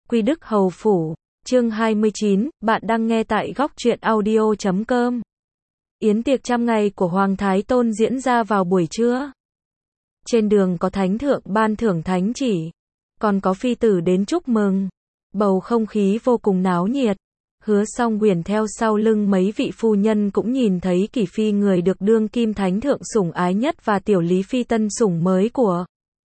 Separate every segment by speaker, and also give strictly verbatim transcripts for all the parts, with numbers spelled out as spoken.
Speaker 1: Quy Đức Hầu Phủ, chương hai mươi chín, bạn đang nghe tại góc truyện audio chấm com. Yến tiệc trăm ngày của Hoàng Thái Tôn diễn ra vào buổi trưa. Trên đường có thánh thượng ban thưởng thánh chỉ, còn có phi tử đến chúc mừng. Bầu không khí vô cùng náo nhiệt. Hứa Song Huyền theo sau lưng mấy vị phu nhân cũng nhìn thấy Kỷ Phi, người được đương kim thánh thượng sủng ái nhất, và Tiểu Lý Phi tân sủng mới của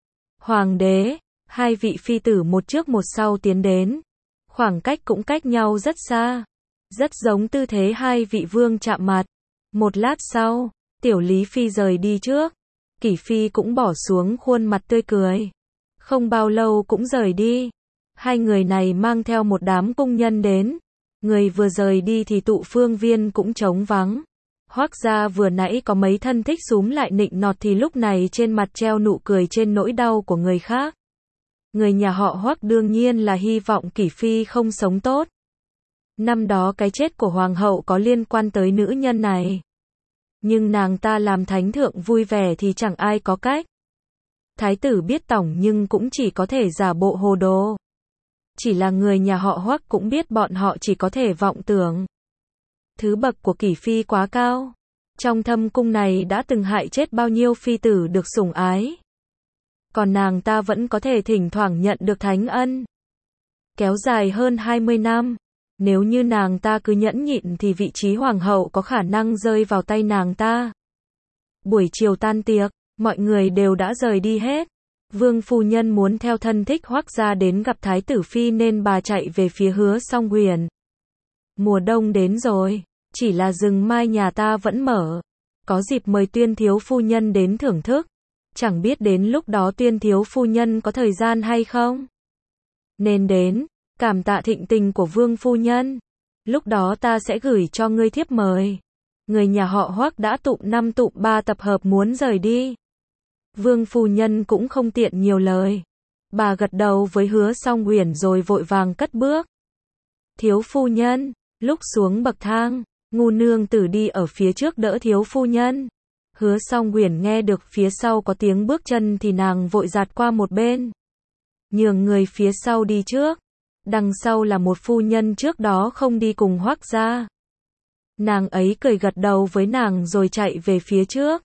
Speaker 1: Hoàng đế. Hai vị phi tử một trước một sau tiến đến. Khoảng cách cũng cách nhau rất xa. Rất giống tư thế hai vị vương chạm mặt. Một lát sau, Tiểu Lý Phi rời đi trước. Kỷ Phi cũng bỏ xuống khuôn mặt tươi cười. Không bao lâu cũng rời đi. Hai người này mang theo một đám cung nhân đến. Người vừa rời đi thì tụ phương viên cũng trống vắng. Hoắc gia vừa nãy có mấy thân thích xúm lại nịnh nọt thì lúc này trên mặt treo nụ cười trên nỗi đau của người khác. Người nhà họ Hoắc đương nhiên là hy vọng Kỷ Phi không sống tốt. Năm đó cái chết của hoàng hậu có liên quan tới nữ nhân này. Nhưng nàng ta làm thánh thượng vui vẻ thì chẳng ai có cách. Thái tử biết tổng nhưng cũng chỉ có thể giả bộ hồ đồ. Chỉ là người nhà họ Hoắc cũng biết bọn họ chỉ có thể vọng tưởng. Thứ bậc của Kỷ Phi quá cao. Trong thâm cung này đã từng hại chết bao nhiêu phi tử được sủng ái. Còn nàng ta vẫn có thể thỉnh thoảng nhận được thánh ân. Kéo dài hơn hai mươi năm. Nếu như nàng ta cứ nhẫn nhịn thì vị trí hoàng hậu có khả năng rơi vào tay nàng ta. Buổi chiều tan tiệc, mọi người đều đã rời đi hết. Vương phu nhân muốn theo thân thích Hoắc gia đến gặp Thái tử Phi nên bà chạy về phía Hứa Song Huyền. Mùa đông đến rồi, chỉ là rừng mai nhà ta vẫn mở. Có dịp mời Tuyên thiếu phu nhân đến thưởng thức. Chẳng biết đến lúc đó Tuyên thiếu phu nhân có thời gian hay không? Nên đến, cảm tạ thịnh tình của Vương phu nhân. Lúc đó ta sẽ gửi cho ngươi thiếp mời. Người nhà họ Hoắc đã tụng năm tụng ba tập hợp muốn rời đi. Vương phu nhân cũng không tiện nhiều lời. Bà gật đầu với Hứa Song Huyền rồi vội vàng cất bước. Thiếu phu nhân, lúc xuống bậc thang, Ngu nương tử đi ở phía trước đỡ thiếu phu nhân. Hứa Song Huyền nghe được phía sau có tiếng bước chân thì nàng vội giạt qua một bên. Nhường người phía sau đi trước. Đằng sau là một phu nhân trước đó không đi cùng Hoắc gia. Nàng ấy cười gật đầu với nàng rồi chạy về phía trước.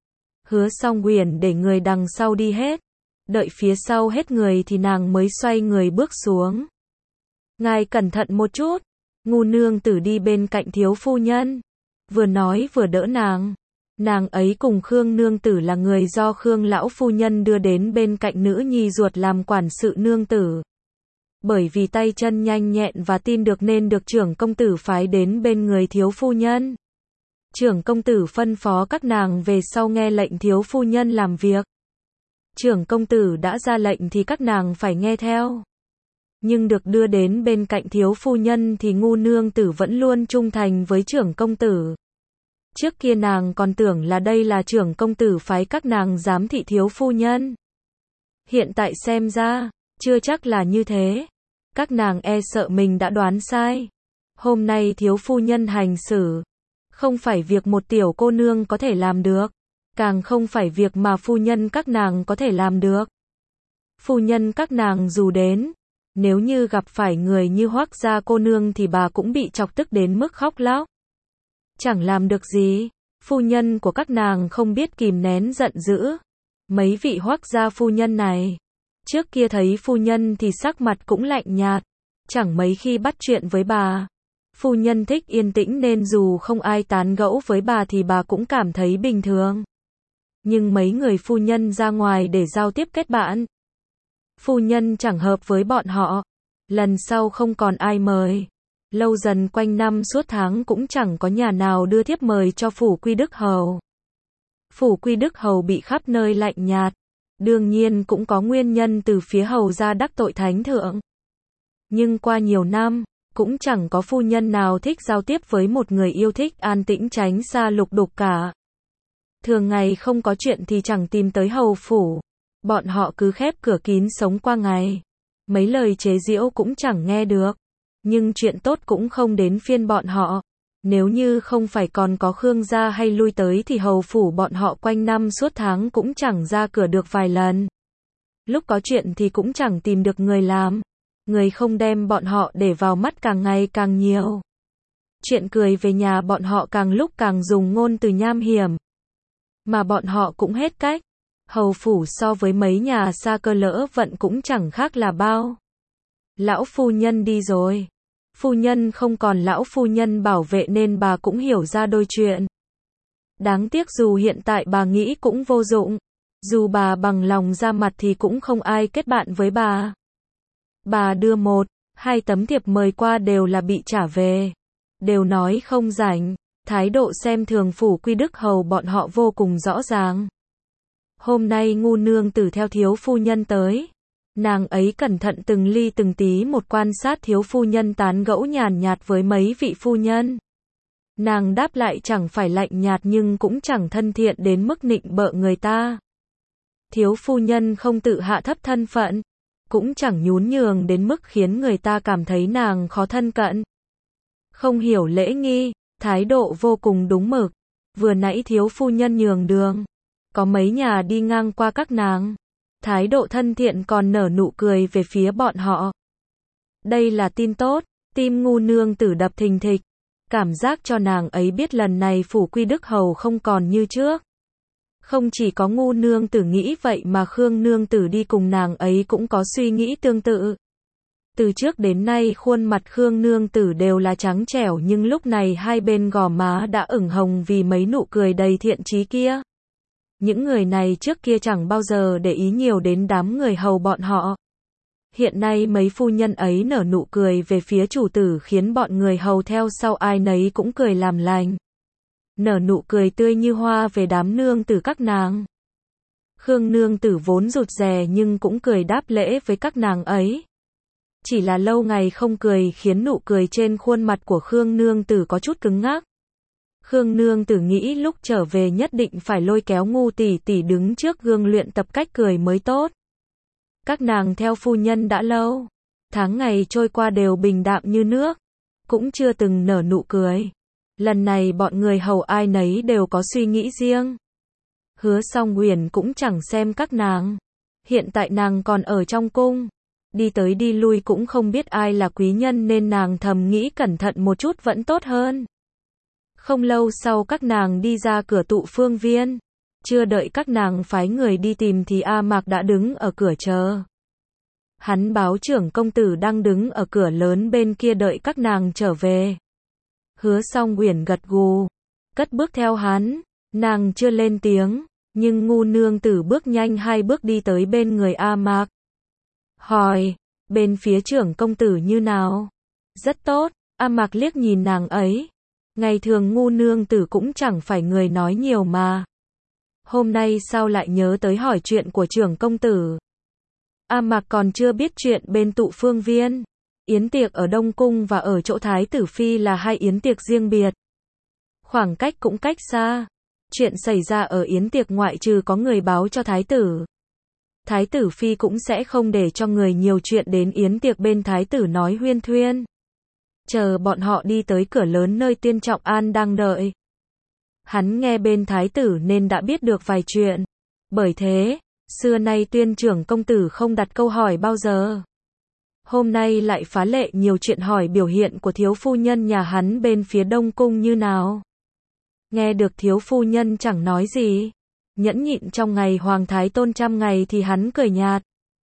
Speaker 1: Hứa Song Huyền để người đằng sau đi hết. Đợi phía sau hết người thì nàng mới xoay người bước xuống. Ngài cẩn thận một chút. Ngu nương tử đi bên cạnh thiếu phu nhân. Vừa nói vừa đỡ nàng. Nàng ấy cùng Khương nương tử là người do Khương lão phu nhân đưa đến bên cạnh nữ nhi ruột làm quản sự nương tử. Bởi vì tay chân nhanh nhẹn và tin được nên được trưởng công tử phái đến bên người thiếu phu nhân. Trưởng công tử phân phó các nàng về sau nghe lệnh thiếu phu nhân làm việc. Trưởng công tử đã ra lệnh thì các nàng phải nghe theo. Nhưng được đưa đến bên cạnh thiếu phu nhân thì Ngu nương tử vẫn luôn trung thành với trưởng công tử. Trước kia nàng còn tưởng là đây là trưởng công tử phái các nàng giám thị thiếu phu nhân. Hiện tại xem ra, chưa chắc là như thế. Các nàng e sợ mình đã đoán sai. Hôm nay thiếu phu nhân hành xử. Không phải việc một tiểu cô nương có thể làm được. Càng không phải việc mà phu nhân các nàng có thể làm được. Phu nhân các nàng dù đến. Nếu như gặp phải người như Hoắc gia cô nương thì bà cũng bị chọc tức đến mức khóc lóc. Chẳng làm được gì. Phu nhân của các nàng không biết kìm nén giận dữ. Mấy vị Hoắc gia phu nhân này. Trước kia thấy phu nhân thì sắc mặt cũng lạnh nhạt. Chẳng mấy khi bắt chuyện với bà. Phu nhân thích yên tĩnh nên dù không ai tán gẫu với bà thì bà cũng cảm thấy bình thường. Nhưng mấy người phu nhân ra ngoài để giao tiếp kết bạn. Phu nhân chẳng hợp với bọn họ. Lần sau không còn ai mời. Lâu dần quanh năm suốt tháng cũng chẳng có nhà nào đưa thiếp mời cho phủ Quy Đức Hầu. Phủ Quy Đức Hầu bị khắp nơi lạnh nhạt. Đương nhiên cũng có nguyên nhân từ phía hầu gia đắc tội thánh thượng. Nhưng qua nhiều năm, cũng chẳng có phu nhân nào thích giao tiếp với một người yêu thích an tĩnh tránh xa lục đục cả. Thường ngày không có chuyện thì chẳng tìm tới hầu phủ. Bọn họ cứ khép cửa kín sống qua ngày. Mấy lời chế giễu cũng chẳng nghe được. Nhưng chuyện tốt cũng không đến phiên bọn họ. Nếu như không phải còn có Khương gia hay lui tới thì hầu phủ bọn họ quanh năm suốt tháng cũng chẳng ra cửa được vài lần. Lúc có chuyện thì cũng chẳng tìm được người làm. Người không đem bọn họ để vào mắt càng ngày càng nhiều. Chuyện cười về nhà bọn họ càng lúc càng dùng ngôn từ nham hiểm. Mà bọn họ cũng hết cách. Hầu phủ so với mấy nhà xa cơ lỡ vận cũng chẳng khác là bao. Lão phu nhân đi rồi. Phu nhân không còn lão phu nhân bảo vệ nên bà cũng hiểu ra đôi chuyện. Đáng tiếc dù hiện tại bà nghĩ cũng vô dụng. Dù bà bằng lòng ra mặt thì cũng không ai kết bạn với bà. Bà đưa một, hai tấm thiệp mời qua đều là bị trả về. Đều nói không rảnh. Thái độ xem thường phủ Quy Đức Hầu bọn họ vô cùng rõ ràng. Hôm nay ngu nương tử theo thiếu phu nhân tới. Nàng ấy cẩn thận từng ly từng tí một quan sát thiếu phu nhân tán gẫu nhàn nhạt với mấy vị phu nhân. Nàng đáp lại chẳng phải lạnh nhạt nhưng cũng chẳng thân thiện đến mức nịnh bợ người ta. Thiếu phu nhân không tự hạ thấp thân phận, cũng chẳng nhún nhường đến mức khiến người ta cảm thấy nàng khó thân cận. Không hiểu lễ nghi, thái độ vô cùng đúng mực. Vừa nãy thiếu phu nhân nhường đường, có mấy nhà đi ngang qua các nàng. Thái độ thân thiện còn nở nụ cười về phía bọn họ. Đây là tin tốt, tim ngu nương tử đập thình thịch. Cảm giác cho nàng ấy biết lần này phủ Quy Đức Hầu không còn như trước. Không chỉ có ngu nương tử nghĩ vậy mà Khương nương tử đi cùng nàng ấy cũng có suy nghĩ tương tự. Từ trước đến nay khuôn mặt Khương nương tử đều là trắng trẻo nhưng lúc này hai bên gò má đã ửng hồng vì mấy nụ cười đầy thiện chí kia. Những người này trước kia chẳng bao giờ để ý nhiều đến đám người hầu bọn họ. Hiện nay mấy phu nhân ấy nở nụ cười về phía chủ tử khiến bọn người hầu theo sau ai nấy cũng cười làm lành. Nở nụ cười tươi như hoa về đám nương tử các nàng. Khương nương tử vốn rụt rè nhưng cũng cười đáp lễ với các nàng ấy. Chỉ là lâu ngày không cười khiến nụ cười trên khuôn mặt của Khương nương tử có chút cứng ngắc. Khương nương tử nghĩ lúc trở về nhất định phải lôi kéo ngu tỷ tỷ đứng trước gương luyện tập cách cười mới tốt. Các nàng theo phu nhân đã lâu. Tháng ngày trôi qua đều bình đạm như nước. Cũng chưa từng nở nụ cười. Lần này bọn người hầu ai nấy đều có suy nghĩ riêng. Hứa Song Uyển cũng chẳng xem các nàng. Hiện tại nàng còn ở trong cung. Đi tới đi lui cũng không biết ai là quý nhân nên nàng thầm nghĩ cẩn thận một chút vẫn tốt hơn. Không lâu sau các nàng đi ra cửa tụ phương viên. Chưa đợi các nàng phái người đi tìm thì A Mạc đã đứng ở cửa chờ. Hắn báo trưởng công tử đang đứng ở cửa lớn bên kia đợi các nàng trở về. Hứa Song Uyển gật gù, cất bước theo hắn, nàng chưa lên tiếng, nhưng ngu nương tử bước nhanh hai bước đi tới bên người A Mạc. Hỏi, bên phía trưởng công tử như nào? Rất tốt, A Mạc liếc nhìn nàng ấy. Ngày thường ngu nương tử cũng chẳng phải người nói nhiều mà. Hôm nay sao lại nhớ tới hỏi chuyện của trưởng công tử? A Mạc còn chưa biết chuyện bên tụ phương viên. Yến tiệc ở Đông Cung và ở chỗ Thái tử Phi là hai yến tiệc riêng biệt. Khoảng cách cũng cách xa. Chuyện xảy ra ở yến tiệc ngoại trừ có người báo cho Thái tử. Thái tử Phi cũng sẽ không để cho người nhiều chuyện đến yến tiệc bên Thái tử nói huyên thuyên. Chờ bọn họ đi tới cửa lớn nơi Tiên Trọng An đang đợi. Hắn nghe bên Thái tử nên đã biết được vài chuyện. Bởi thế, xưa nay Tuyên trưởng công tử không đặt câu hỏi bao giờ. Hôm nay lại phá lệ nhiều chuyện hỏi biểu hiện của thiếu phu nhân nhà hắn bên phía Đông Cung như nào. Nghe được thiếu phu nhân chẳng nói gì. Nhẫn nhịn trong ngày Hoàng Thái Tôn trăm ngày thì hắn cười nhạt.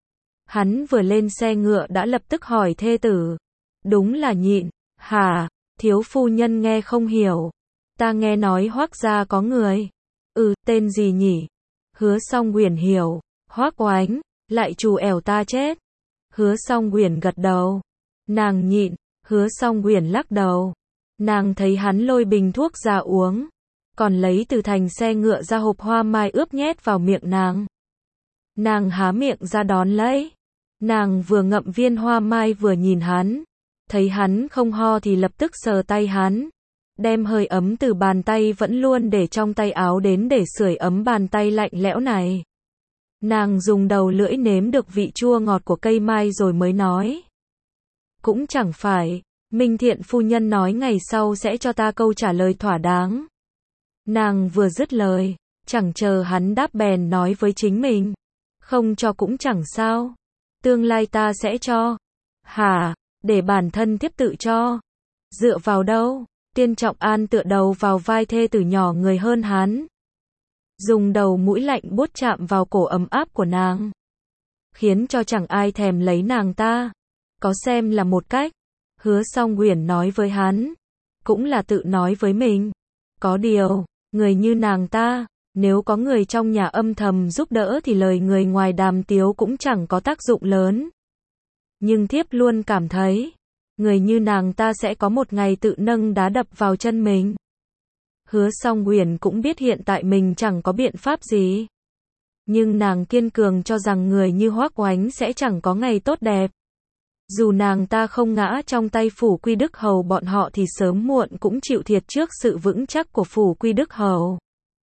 Speaker 1: Hắn vừa lên xe ngựa đã lập tức hỏi thê tử. Đúng là nhịn, hả? Thiếu phu nhân nghe không hiểu. Ta nghe nói Hoác gia có người. Ừ, tên gì nhỉ? Hứa Song Uyển hiểu. Hoác Oánh, lại trù ẻo ta chết. Hứa Song Uyển gật đầu. Nàng nhịn. Hứa Song Uyển lắc đầu. Nàng thấy hắn lôi bình thuốc ra uống. Còn lấy từ thành xe ngựa ra hộp hoa mai ướp nhét vào miệng nàng. Nàng há miệng ra đón lấy. Nàng vừa ngậm viên hoa mai vừa nhìn hắn. Thấy hắn không ho thì lập tức sờ tay hắn. Đem hơi ấm từ bàn tay vẫn luôn để trong tay áo đến để sưởi ấm bàn tay lạnh lẽo này. Nàng dùng đầu lưỡi nếm được vị chua ngọt của cây mai rồi mới nói. Cũng chẳng phải, Minh Thiện phu nhân nói ngày sau sẽ cho ta câu trả lời thỏa đáng. Nàng vừa dứt lời, chẳng chờ hắn đáp bèn nói với chính mình. Không cho cũng chẳng sao. Tương lai ta sẽ cho. Hả, để bản thân thiếp tự cho. Dựa vào đâu? Tiên Trọng An tựa đầu vào vai thê tử nhỏ người hơn hắn. Dùng đầu mũi lạnh buốt chạm vào cổ ấm áp của nàng. Khiến cho chẳng ai thèm lấy nàng ta. Có xem là một cách. Hứa Song Uyển nói với hắn. Cũng là tự nói với mình. Có điều, người như nàng ta, nếu có người trong nhà âm thầm giúp đỡ thì lời người ngoài đàm tiếu cũng chẳng có tác dụng lớn. Nhưng thiếp luôn cảm thấy, người như nàng ta sẽ có một ngày tự nâng đá đập vào chân mình. Hứa Song Uyển cũng biết hiện tại mình chẳng có biện pháp gì. Nhưng nàng kiên cường cho rằng người như Hoắc Oánh sẽ chẳng có ngày tốt đẹp. Dù nàng ta không ngã trong tay Phủ Quy Đức Hầu bọn họ thì sớm muộn cũng chịu thiệt trước sự vững chắc của Phủ Quy Đức Hầu.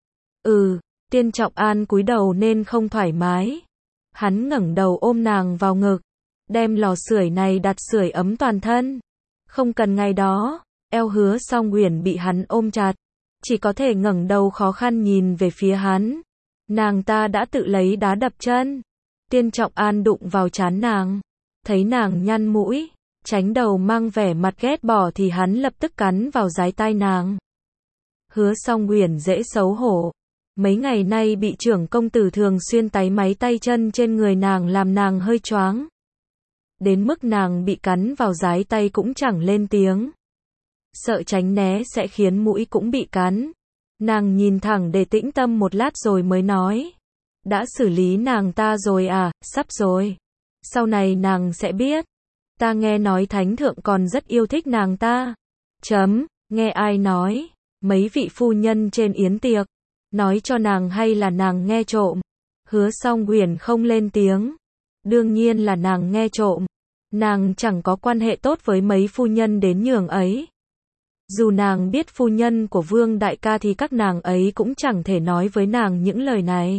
Speaker 1: Ừ, Tiên Trọng An cúi đầu nên không thoải mái. Hắn ngẩng đầu ôm nàng vào ngực, đem lò sưởi này đặt sưởi ấm toàn thân. Không cần ngày đó, eo Hứa Song Uyển bị hắn ôm chặt, chỉ có thể ngẩng đầu khó khăn nhìn về phía hắn. Nàng ta đã tự lấy đá đập chân. Tiên Trọng An đụng vào trán nàng, thấy nàng nhăn mũi, tránh đầu mang vẻ mặt ghét bỏ thì hắn lập tức cắn vào dái tai nàng. Hứa Song Uyển dễ xấu hổ. Mấy ngày nay bị trưởng công tử thường xuyên táy máy tay chân trên người nàng làm nàng hơi choáng. Đến mức nàng bị cắn vào dái tay cũng chẳng lên tiếng. Sợ tránh né sẽ khiến mũi cũng bị cắn. Nàng nhìn thẳng để tĩnh tâm một lát rồi mới nói. Đã xử lý nàng ta rồi à, sắp rồi. Sau này nàng sẽ biết. Ta nghe nói thánh thượng còn rất yêu thích nàng ta. Chấm, nghe ai nói. Mấy vị phu nhân trên yến tiệc. Nói cho nàng hay là nàng nghe trộm. Hứa Song Uyển không lên tiếng. Đương nhiên là nàng nghe trộm. Nàng chẳng có quan hệ tốt với mấy phu nhân đến nhường ấy. Dù nàng biết phu nhân của Vương đại ca thì các nàng ấy cũng chẳng thể nói với nàng những lời này.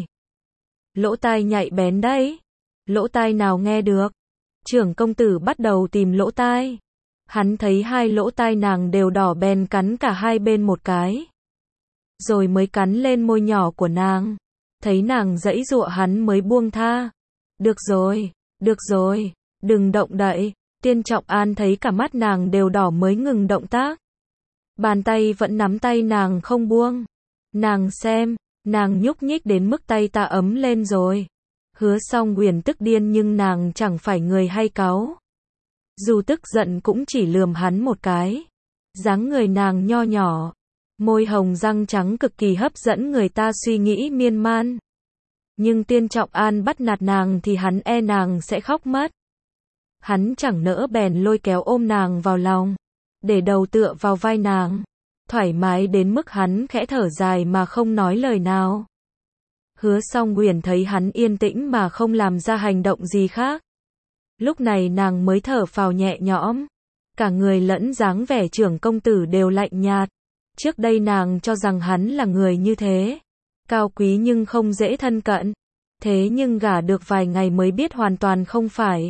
Speaker 1: Lỗ tai nhạy bén đấy. Lỗ tai nào nghe được. Trưởng công tử bắt đầu tìm lỗ tai. Hắn thấy hai lỗ tai nàng đều đỏ bèn cắn cả hai bên một cái. Rồi mới cắn lên môi nhỏ của nàng. Thấy nàng giãy giụa hắn mới buông tha. Được rồi, được rồi, đừng động đậy. Tiên Trọng An thấy cả mắt nàng đều đỏ mới ngừng động tác. Bàn tay vẫn nắm tay nàng không buông. Nàng xem, nàng nhúc nhích đến mức tay ta ấm lên rồi. Hứa Song Uyển tức điên nhưng nàng chẳng phải người hay cáu. Dù tức giận cũng chỉ lườm hắn một cái. Dáng người nàng nho nhỏ, môi hồng răng trắng cực kỳ hấp dẫn người ta suy nghĩ miên man. Nhưng Tiên Trọng An bắt nạt nàng thì hắn e nàng sẽ khóc mất. Hắn chẳng nỡ bèn lôi kéo ôm nàng vào lòng, để đầu tựa vào vai nàng, thoải mái đến mức hắn khẽ thở dài mà không nói lời nào. Hứa Song Uyển thấy hắn yên tĩnh mà không làm ra hành động gì khác. Lúc này nàng mới thở phào nhẹ nhõm. Cả người lẫn dáng vẻ trưởng công tử đều lạnh nhạt. Trước đây nàng cho rằng hắn là người như thế. Cao quý nhưng không dễ thân cận. Thế nhưng gả được vài ngày mới biết hoàn toàn không phải.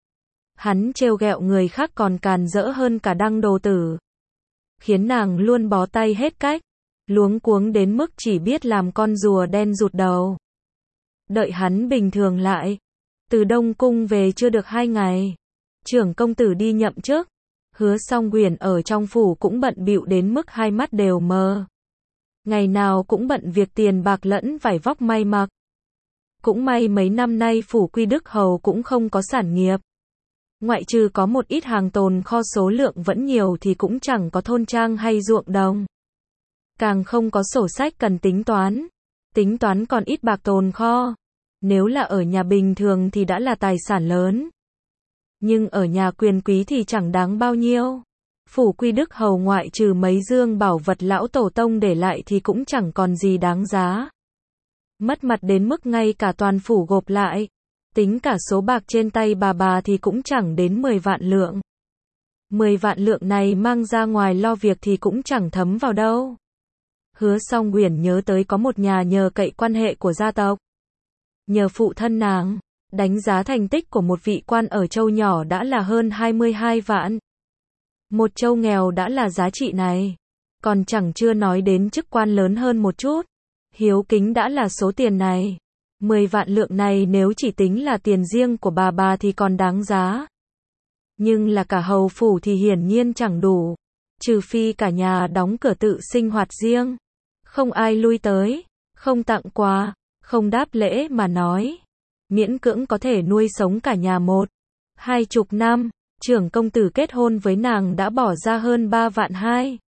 Speaker 1: Hắn trêu ghẹo người khác còn càn rỡ hơn cả Đăng Đồ Tử. Khiến nàng luôn bó tay hết cách. Luống cuống đến mức chỉ biết làm con rùa đen rụt đầu. Đợi hắn bình thường lại. Từ Đông Cung về chưa được hai ngày. Trưởng công tử đi nhậm chức. Hứa Song Uyển ở trong phủ cũng bận bịu đến mức hai mắt đều mờ. Ngày nào cũng bận việc tiền bạc lẫn vải vóc may mặc. Cũng may mấy năm nay Phủ Quy Đức Hầu cũng không có sản nghiệp. Ngoại trừ có một ít hàng tồn kho số lượng vẫn nhiều thì cũng chẳng có thôn trang hay ruộng đồng. Càng không có sổ sách cần tính toán. Tính toán còn ít bạc tồn kho. Nếu là ở nhà bình thường thì đã là tài sản lớn. Nhưng ở nhà quyền quý thì chẳng đáng bao nhiêu. Phủ Quy Đức Hầu ngoại trừ mấy dương bảo vật lão tổ tông để lại thì cũng chẳng còn gì đáng giá. Mất mặt đến mức ngay cả toàn phủ gộp lại. Tính cả số bạc trên tay bà bà thì cũng chẳng đến mười vạn lượng. mười vạn lượng này mang ra ngoài lo việc thì cũng chẳng thấm vào đâu. Hứa Song Uyển nhớ tới có một nhà nhờ cậy quan hệ của gia tộc. Nhờ phụ thân nàng, đánh giá thành tích của một vị quan ở châu nhỏ đã là hơn hai mươi hai vạn. Một châu nghèo đã là giá trị này. Còn chẳng chưa nói đến chức quan lớn hơn một chút. Hiếu kính đã là số tiền này. mười vạn lượng này nếu chỉ tính là tiền riêng của bà bà thì còn đáng giá. Nhưng là cả hầu phủ thì hiển nhiên chẳng đủ. Trừ phi cả nhà đóng cửa tự sinh hoạt riêng. Không ai lui tới, không tặng quà, không đáp lễ mà nói. Miễn cưỡng có thể nuôi sống cả nhà một, hai chục năm. Trưởng công tử kết hôn với nàng đã bỏ ra hơn ba vạn hai.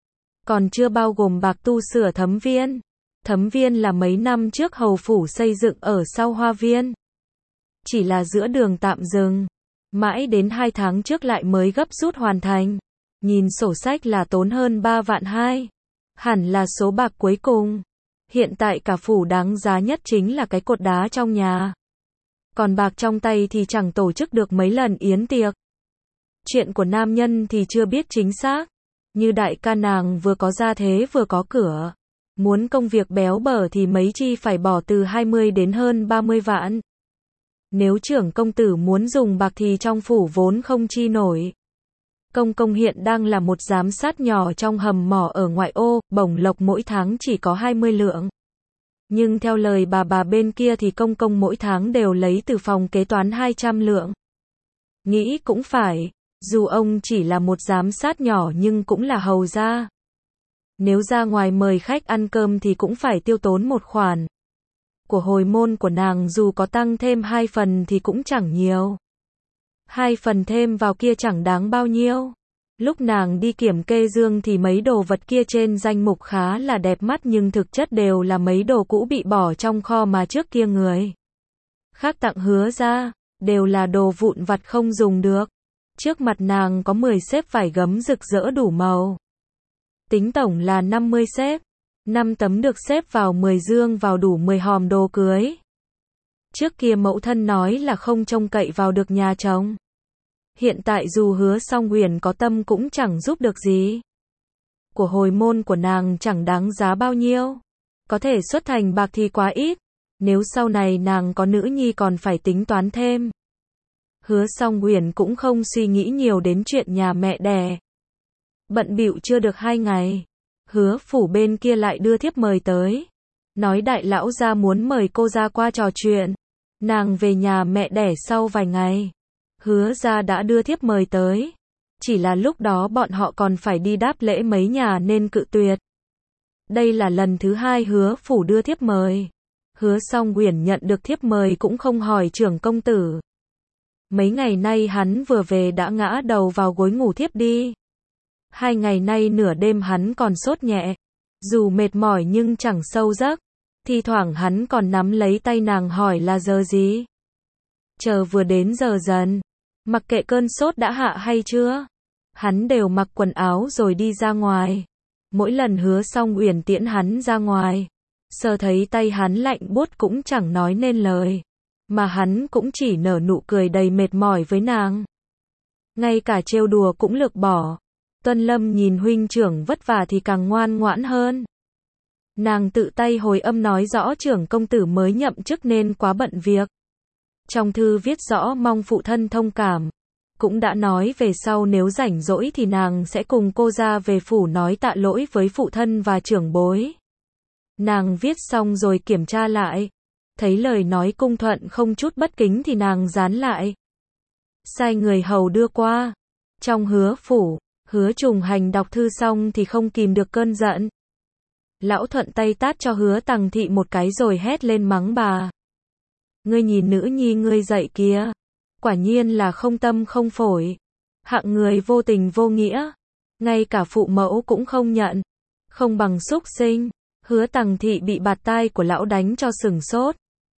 Speaker 1: Còn chưa bao gồm bạc tu sửa thấm viên. Thấm viên là mấy năm trước hầu phủ xây dựng ở sau hoa viên. Chỉ là giữa đường tạm dừng. Mãi đến hai tháng trước lại mới gấp rút hoàn thành. Nhìn sổ sách là tốn hơn ba vạn hai. Hẳn là số bạc cuối cùng. Hiện tại cả phủ đáng giá nhất chính là cái cột đá trong nhà. Còn bạc trong tay thì chẳng tổ chức được mấy lần yến tiệc. Chuyện của nam nhân thì chưa biết chính xác. Như đại ca nàng vừa có gia thế vừa có cửa. Muốn công việc béo bở thì mấy chi phải bỏ từ hai mươi đến hơn ba mươi vạn. Nếu trưởng công tử muốn dùng bạc thì trong phủ vốn không chi nổi. Công công hiện đang là một giám sát nhỏ trong hầm mỏ ở ngoại ô, bổng lộc mỗi tháng chỉ có hai mươi lượng. Nhưng theo lời bà bà bên kia thì công công mỗi tháng đều lấy từ phòng kế toán hai trăm lượng. Nghĩ cũng phải, dù ông chỉ là một giám sát nhỏ nhưng cũng là hầu gia. Nếu ra ngoài mời khách ăn cơm thì cũng phải tiêu tốn một khoản. Của hồi môn của nàng dù có tăng thêm hai phần thì cũng chẳng nhiều. Hai phần thêm vào kia chẳng đáng bao nhiêu. Lúc nàng đi kiểm kê dương thì mấy đồ vật kia trên danh mục khá là đẹp mắt nhưng thực chất đều là mấy đồ cũ bị bỏ trong kho mà trước kia người khác tặng hứa ra, đều là đồ vụn vặt không dùng được. Trước mặt nàng có mười xếp vải gấm rực rỡ đủ màu. Tính tổng là năm mươi xếp. năm tấm được xếp vào mười dương vào đủ mười hòm đồ cưới. Trước kia mẫu thân nói là không trông cậy vào được nhà chồng. Hiện tại dù Hứa Song Huyền có tâm cũng chẳng giúp được gì. Của hồi môn của nàng chẳng đáng giá bao nhiêu. Có thể xuất thành bạc thì quá ít. Nếu sau này nàng có nữ nhi còn phải tính toán thêm. Hứa Song Huyền cũng không suy nghĩ nhiều đến chuyện nhà mẹ đẻ. Bận bịu chưa được hai ngày. Hứa phủ bên kia lại đưa thiếp mời tới. Nói đại lão gia muốn mời cô ra qua trò chuyện. Nàng về nhà mẹ đẻ sau vài ngày. Hứa gia đã đưa thiếp mời tới. Chỉ là lúc đó bọn họ còn phải đi đáp lễ mấy nhà nên cự tuyệt. Đây là lần thứ hai hứa phủ đưa thiếp mời. Hứa Song Huyền nhận được thiếp mời cũng không hỏi trưởng công tử. Mấy ngày nay hắn vừa về đã ngã đầu vào gối ngủ thiếp đi. Hai ngày nay nửa đêm hắn còn sốt nhẹ. Dù mệt mỏi nhưng chẳng sâu giấc. Thi thoảng hắn còn nắm lấy tay nàng hỏi là giờ gì. Chờ vừa đến giờ dần. Mặc kệ cơn sốt đã hạ hay chưa. Hắn đều mặc quần áo rồi đi ra ngoài. Mỗi lần Hứa Song Huyền tiễn hắn ra ngoài. Sờ thấy tay hắn lạnh buốt cũng chẳng nói nên lời. Mà hắn cũng chỉ nở nụ cười đầy mệt mỏi với nàng. Ngay cả trêu đùa cũng lược bỏ. Tuân Lâm nhìn huynh trưởng vất vả thì càng ngoan ngoãn hơn. Nàng tự tay hồi âm nói rõ trưởng công tử mới nhậm chức nên quá bận việc. Trong thư viết rõ mong phụ thân thông cảm. Cũng đã nói về sau nếu rảnh rỗi thì nàng sẽ cùng cô ra về phủ nói tạ lỗi với phụ thân và trưởng bối. Nàng viết xong rồi kiểm tra lại. Thấy lời nói cung thuận không chút bất kính thì nàng dán lại. Sai người hầu đưa qua. Trong Hứa phủ, Hứa Trùng Hành đọc thư xong thì không kìm được cơn giận. Lão thuận tay tát cho Hứa Tằng Thị một cái rồi hét lên mắng bà. Ngươi nhìn nữ nhi ngươi dạy kia. Quả nhiên là không tâm không phổi. Hạng người vô tình vô nghĩa. Ngay cả phụ mẫu cũng không nhận. Không bằng súc sinh. Hứa Tằng Thị bị bạt tai của lão đánh cho sửng sốt.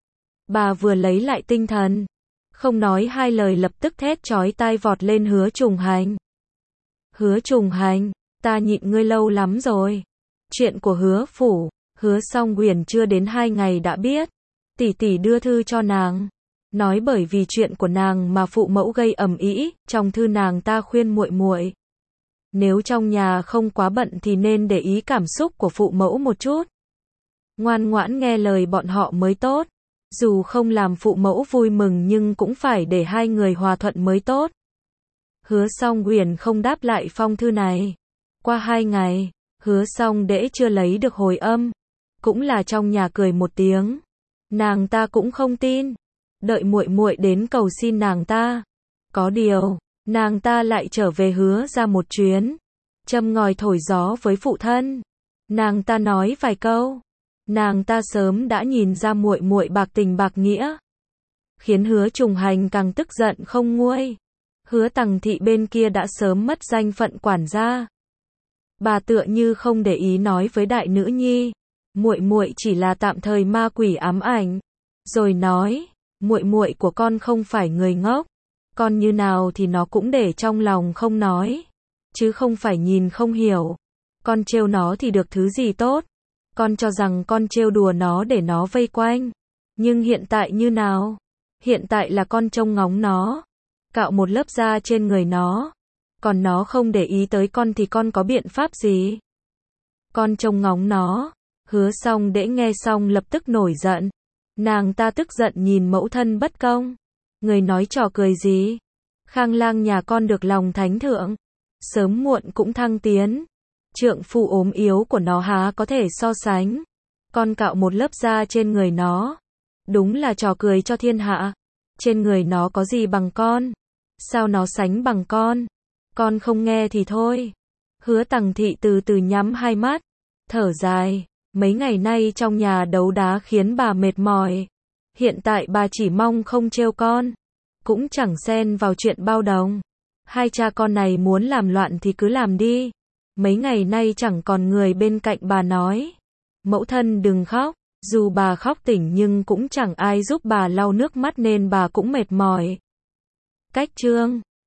Speaker 1: Bà vừa lấy lại tinh thần. Không nói hai lời lập tức thét chói tai vọt lên Hứa Trùng Hành. Hứa Trùng Hành, ta nhịn ngươi lâu lắm rồi. Chuyện của Hứa phủ, Hứa Song Huyền chưa đến hai ngày đã biết. Tỷ tỷ đưa thư cho nàng. Nói bởi vì chuyện của nàng mà phụ mẫu gây ầm ĩ, trong thư nàng ta khuyên muội muội. Nếu trong nhà không quá bận thì nên để ý cảm xúc của phụ mẫu một chút. Ngoan ngoãn nghe lời bọn họ mới tốt. Dù không làm phụ mẫu vui mừng nhưng cũng phải để hai người hòa thuận mới tốt. Hứa Song Huyền không đáp lại phong thư này. Qua hai ngày, Hứa Song Đễ chưa lấy được hồi âm. Cũng là trong nhà cười một tiếng. Nàng ta cũng không tin. Đợi muội muội đến cầu xin nàng ta. Có điều, nàng ta lại trở về Hứa ra một chuyến, châm ngòi thổi gió với phụ thân. Nàng ta nói vài câu, nàng ta sớm đã nhìn ra muội muội bạc tình bạc nghĩa, khiến Hứa Trùng Hành càng tức giận không nguôi. Hứa Tằng Thị bên kia đã sớm mất danh phận quản gia. Bà tựa như không để ý nói với đại nữ nhi, muội muội chỉ là tạm thời ma quỷ ám ảnh, rồi nói, muội muội của con không phải người ngốc, con như nào thì nó cũng để trong lòng không nói, chứ không phải nhìn không hiểu. Con trêu nó thì được thứ gì tốt? Con cho rằng con trêu đùa nó để nó vây quanh. Nhưng hiện tại như nào? Hiện tại là con trông ngóng nó, cạo một lớp da trên người nó, còn nó không để ý tới con thì con có biện pháp gì? Con trông ngóng nó. Hứa Song Đễ nghe xong lập tức nổi giận. Nàng ta tức giận nhìn mẫu thân bất công. Người nói trò cười gì? Khang Lang nhà con được lòng thánh thượng, sớm muộn cũng thăng tiến. Trượng phu ốm yếu của nó há có thể so sánh. Con cạo một lớp da trên người nó, đúng là trò cười cho thiên hạ. Trên người nó có gì bằng con? Sao nó sánh bằng con? Con không nghe thì thôi. Hứa Tằng Thị từ từ nhắm hai mắt, thở dài. Mấy ngày nay trong nhà đấu đá khiến bà mệt mỏi. Hiện tại bà chỉ mong không trêu con, cũng chẳng xen vào chuyện bao đồng. Hai cha con này muốn làm loạn thì cứ làm đi. Mấy ngày nay chẳng còn người bên cạnh bà nói, mẫu thân đừng khóc. Dù bà khóc tỉnh nhưng cũng chẳng ai giúp bà lau nước mắt nên bà cũng mệt mỏi. Cách chương